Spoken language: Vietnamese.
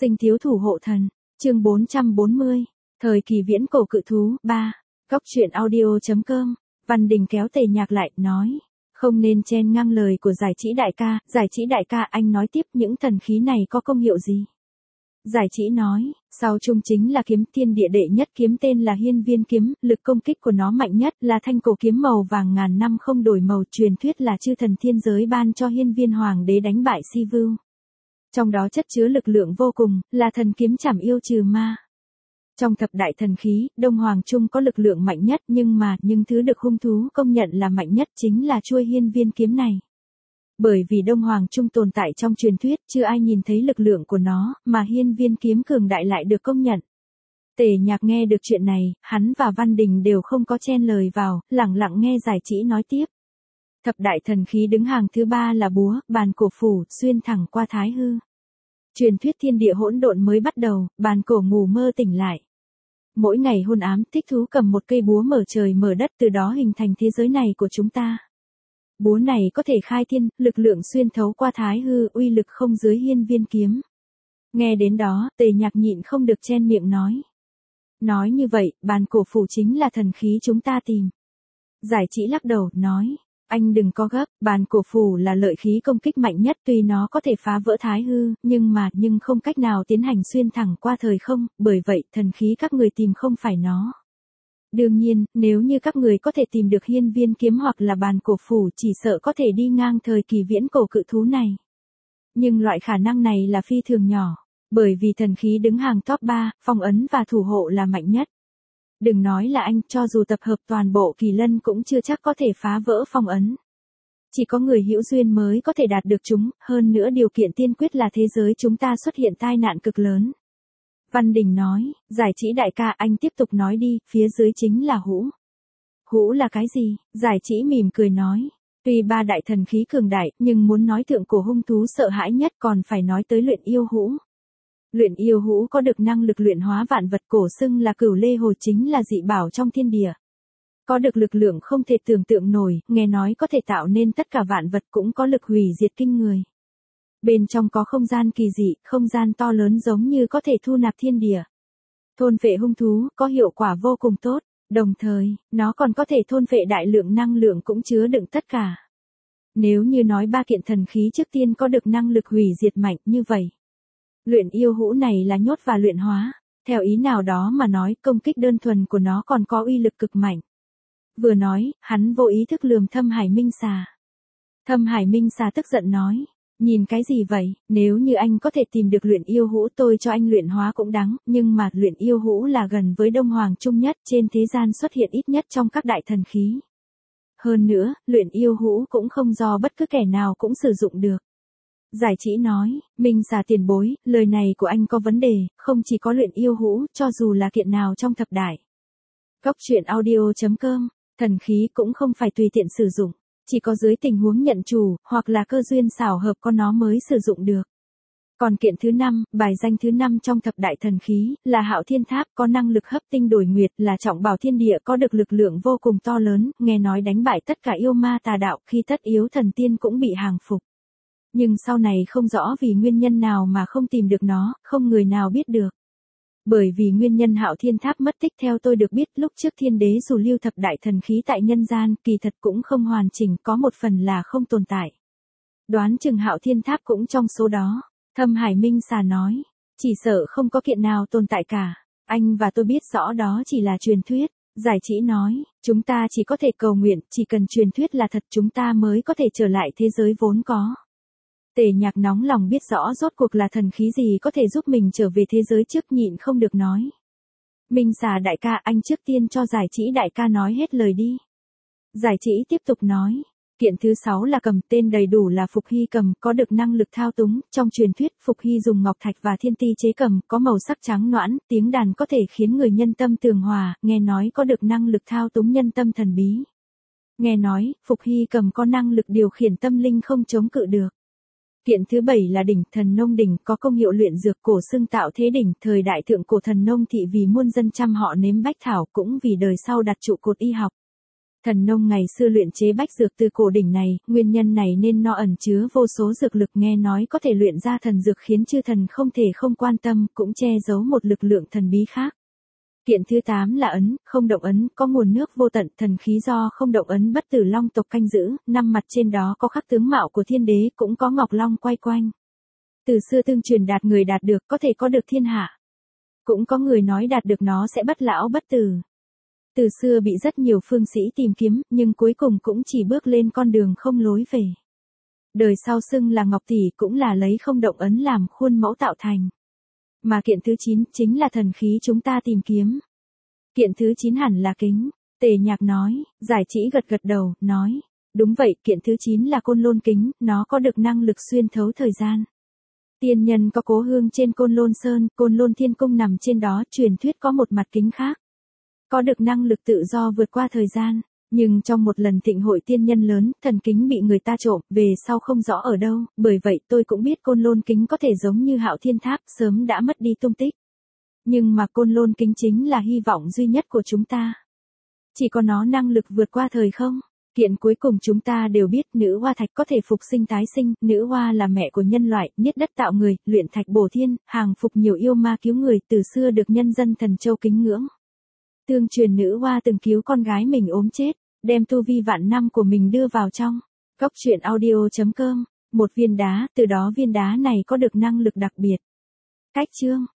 Sinh thiếu thủ hộ thần, chương 440, thời kỳ viễn cổ cự thú, 3, Góc truyện audio.com, Văn Đình kéo Tề Nhạc lại, nói, không nên chen ngang lời của Giải Trĩ đại ca anh nói tiếp những thần khí này có công hiệu gì? Giải Trĩ nói, sau trung chính là kiếm thiên địa đệ nhất kiếm tên là Hiên Viên kiếm, lực công kích của nó mạnh nhất là thanh cổ kiếm màu vàng ngàn năm không đổi màu, truyền thuyết là chư thần thiên giới ban cho Hiên Viên hoàng đế đánh bại Si Vưu. Trong đó chất chứa lực lượng vô cùng, là thần kiếm trảm yêu trừ ma. Trong thập đại thần khí, Đông Hoàng Trung có lực lượng mạnh nhất nhưng thứ được hung thú công nhận là mạnh nhất chính là chuôi Hiên Viên kiếm này. Bởi vì Đông Hoàng Trung tồn tại trong truyền thuyết, chưa ai nhìn thấy lực lượng của nó, mà Hiên Viên kiếm cường đại lại được công nhận. Tề Nhạc nghe được chuyện này, hắn và Văn Đình đều không có chen lời vào, lặng lặng nghe Giải Trĩ nói tiếp. Thập đại thần khí đứng hàng thứ 3 là búa, bàn cổ phủ, xuyên thẳng qua thái hư. Truyền thuyết thiên địa hỗn độn mới bắt đầu, bàn cổ ngủ mơ tỉnh lại. Mỗi ngày hôn ám, thích thú cầm một cây búa mở trời mở đất, từ đó hình thành thế giới này của chúng ta. Búa này có thể khai thiên, lực lượng xuyên thấu qua thái hư, uy lực không dưới Hiên Viên kiếm. Nghe đến đó, Tề Nhạc nhịn không được chen miệng nói. Nói như vậy, bàn cổ phủ chính là thần khí chúng ta tìm. Giải Trĩ lắc đầu, nói. Anh đừng có gấp, bàn cổ phủ là lợi khí công kích mạnh nhất, tuy nó có thể phá vỡ thái hư, nhưng không cách nào tiến hành xuyên thẳng qua thời không, bởi vậy thần khí các người tìm không phải nó. Đương nhiên, nếu như các người có thể tìm được Hiên Viên kiếm hoặc là bàn cổ phủ, chỉ sợ có thể đi ngang thời kỳ viễn cổ cự thú này. Nhưng loại khả năng này là phi thường nhỏ, bởi vì thần khí đứng hàng top 3, phong ấn và thủ hộ là mạnh nhất. Đừng nói là anh, cho dù tập hợp toàn bộ kỳ lân cũng chưa chắc có thể phá vỡ phong ấn. Chỉ có người hữu duyên mới có thể đạt được chúng, hơn nữa điều kiện tiên quyết là thế giới chúng ta xuất hiện tai nạn cực lớn. Văn Đình nói, Giải Trĩ đại ca anh tiếp tục nói đi, phía dưới chính là hũ. Hũ là cái gì? Giải Trĩ mỉm cười nói, tuy 3 đại thần khí cường đại, nhưng muốn nói thượng cổ hung thú sợ hãi nhất còn phải nói tới luyện yêu hũ. Luyện yêu hũ có được năng lực luyện hóa vạn vật, cổ xưng là Cửu Lê Hồ, chính là dị bảo trong thiên địa. Có được lực lượng không thể tưởng tượng nổi, nghe nói có thể tạo nên tất cả vạn vật, cũng có lực hủy diệt kinh người. Bên trong có không gian kỳ dị, không gian to lớn giống như có thể thu nạp thiên địa. Thôn phệ hung thú, có hiệu quả vô cùng tốt, đồng thời, nó còn có thể thôn phệ đại lượng năng lượng cũng chứa đựng tất cả. Nếu như nói 3 kiện thần khí trước tiên có được năng lực hủy diệt mạnh như vậy. Luyện yêu hũ này là nhốt và luyện hóa, theo ý nào đó mà nói, công kích đơn thuần của nó còn có uy lực cực mạnh. Vừa nói, hắn vô ý thức lườm Thâm Hải Minh Xà. Thâm Hải Minh Xà tức giận nói, nhìn cái gì vậy, nếu như anh có thể tìm được luyện yêu hũ tôi cho anh luyện hóa cũng đáng, nhưng mà luyện yêu hũ là gần với Đông Hoàng Trung nhất, trên thế gian xuất hiện ít nhất trong các đại thần khí. Hơn nữa, luyện yêu hũ cũng không do bất cứ kẻ nào cũng sử dụng được. Giải Trĩ nói, Minh Xà tiền bối, lời này của anh có vấn đề, không chỉ có luyện yêu hũ, cho dù là kiện nào trong thập đại. Góc truyện audio.com, thần khí cũng không phải tùy tiện sử dụng, chỉ có dưới tình huống nhận chủ, hoặc là cơ duyên xảo hợp có nó mới sử dụng được. Còn kiện thứ 5, bài danh thứ 5 trong thập đại thần khí, là Hạo Thiên Tháp, có năng lực hấp tinh đổi nguyệt, là trọng bảo thiên địa, có được lực lượng vô cùng to lớn, nghe nói đánh bại tất cả yêu ma tà đạo, khi tất yếu thần tiên cũng bị hàng phục. Nhưng sau này không rõ vì nguyên nhân nào mà không tìm được nó, không người nào biết được. Bởi vì nguyên nhân Hạo Thiên Tháp mất tích, theo tôi được biết lúc trước thiên đế dù lưu thập đại thần khí tại nhân gian, kỳ thật cũng không hoàn chỉnh, có một phần là không tồn tại. Đoán chừng Hạo Thiên Tháp cũng trong số đó. Thâm Hải Minh Xà nói, chỉ sợ không có kiện nào tồn tại cả. Anh và tôi biết rõ đó chỉ là truyền thuyết. Giải Trĩ nói, chúng ta chỉ có thể cầu nguyện, chỉ cần truyền thuyết là thật chúng ta mới có thể trở lại thế giới vốn có. Tề Nhạc nóng lòng biết rõ rốt cuộc là thần khí gì có thể giúp mình trở về thế giới trước, nhịn không được nói. Minh Xà đại ca, anh trước tiên cho Giải Trĩ đại ca nói hết lời đi. Giải Trĩ tiếp tục nói, kiện thứ 6 là cầm, tên đầy đủ là Phục Hy cầm, có được năng lực thao túng, trong truyền thuyết Phục Hy dùng ngọc thạch và thiên ti chế cầm, có màu sắc trắng nõn, tiếng đàn có thể khiến người nhân tâm tường hòa, nghe nói có được năng lực thao túng nhân tâm thần bí. Nghe nói, Phục Hy cầm có năng lực điều khiển tâm linh không chống cự được. Kiện thứ 7 là đỉnh, thần nông đỉnh, có công hiệu luyện dược, cổ xưng tạo thế đỉnh, thời đại thượng cổ thần nông thị vì muôn dân chăm họ nếm bách thảo, cũng vì đời sau đặt trụ cột y học. Thần nông ngày xưa luyện chế bách dược từ cổ đỉnh này, nguyên nhân này nên nó ẩn chứa vô số dược lực, nghe nói có thể luyện ra thần dược khiến chư thần không thể không quan tâm, cũng che giấu một lực lượng thần bí khác. Kiện thứ 8 là ấn, không động ấn, có nguồn nước vô tận, thần khí do không động ấn bất tử long tộc canh giữ, 5 mặt trên đó có khắc tướng mạo của thiên đế, cũng có ngọc long quay quanh. Từ xưa tương truyền đạt người đạt được có thể có được thiên hạ. Cũng có người nói đạt được nó sẽ bất lão bất tử. Từ xưa bị rất nhiều phương sĩ tìm kiếm, nhưng cuối cùng cũng chỉ bước lên con đường không lối về. Đời sau xưng là Ngọc Tỷ cũng là lấy không động ấn làm khuôn mẫu tạo thành. Mà kiện thứ 9 chính là thần khí chúng ta tìm kiếm. Kiện thứ 9 hẳn là kính. Tề Nhạc nói, Giải Chỉ gật gật đầu, nói. Đúng vậy, kiện thứ 9 là Côn Lôn kính, nó có được năng lực xuyên thấu thời gian. Tiên nhân có cố hương trên Côn Lôn Sơn, Côn Lôn Thiên Cung nằm trên đó, truyền thuyết có một mặt kính khác. Có được năng lực tự do vượt qua thời gian. Nhưng trong một lần thịnh hội tiên nhân lớn, thần kính bị người ta trộm, về sau không rõ ở đâu, bởi vậy tôi cũng biết Côn Lôn kính có thể giống như Hạo Thiên Tháp, sớm đã mất đi tung tích. Nhưng mà Côn Lôn kính chính là hy vọng duy nhất của chúng ta. Chỉ có nó năng lực vượt qua thời không. Kiện cuối cùng chúng ta đều biết nữ hoa thạch có thể phục sinh tái sinh, nữ hoa là mẹ của nhân loại, niết đất tạo người, luyện thạch bổ thiên, hàng phục nhiều yêu ma cứu người, từ xưa được nhân dân Thần Châu kính ngưỡng. Tương truyền nữ hoa từng cứu con gái mình ốm chết, đem tu vi vạn năm của mình đưa vào trong. Góc truyện audio.com, một viên đá, từ đó viên đá này có được năng lực đặc biệt. Cách chương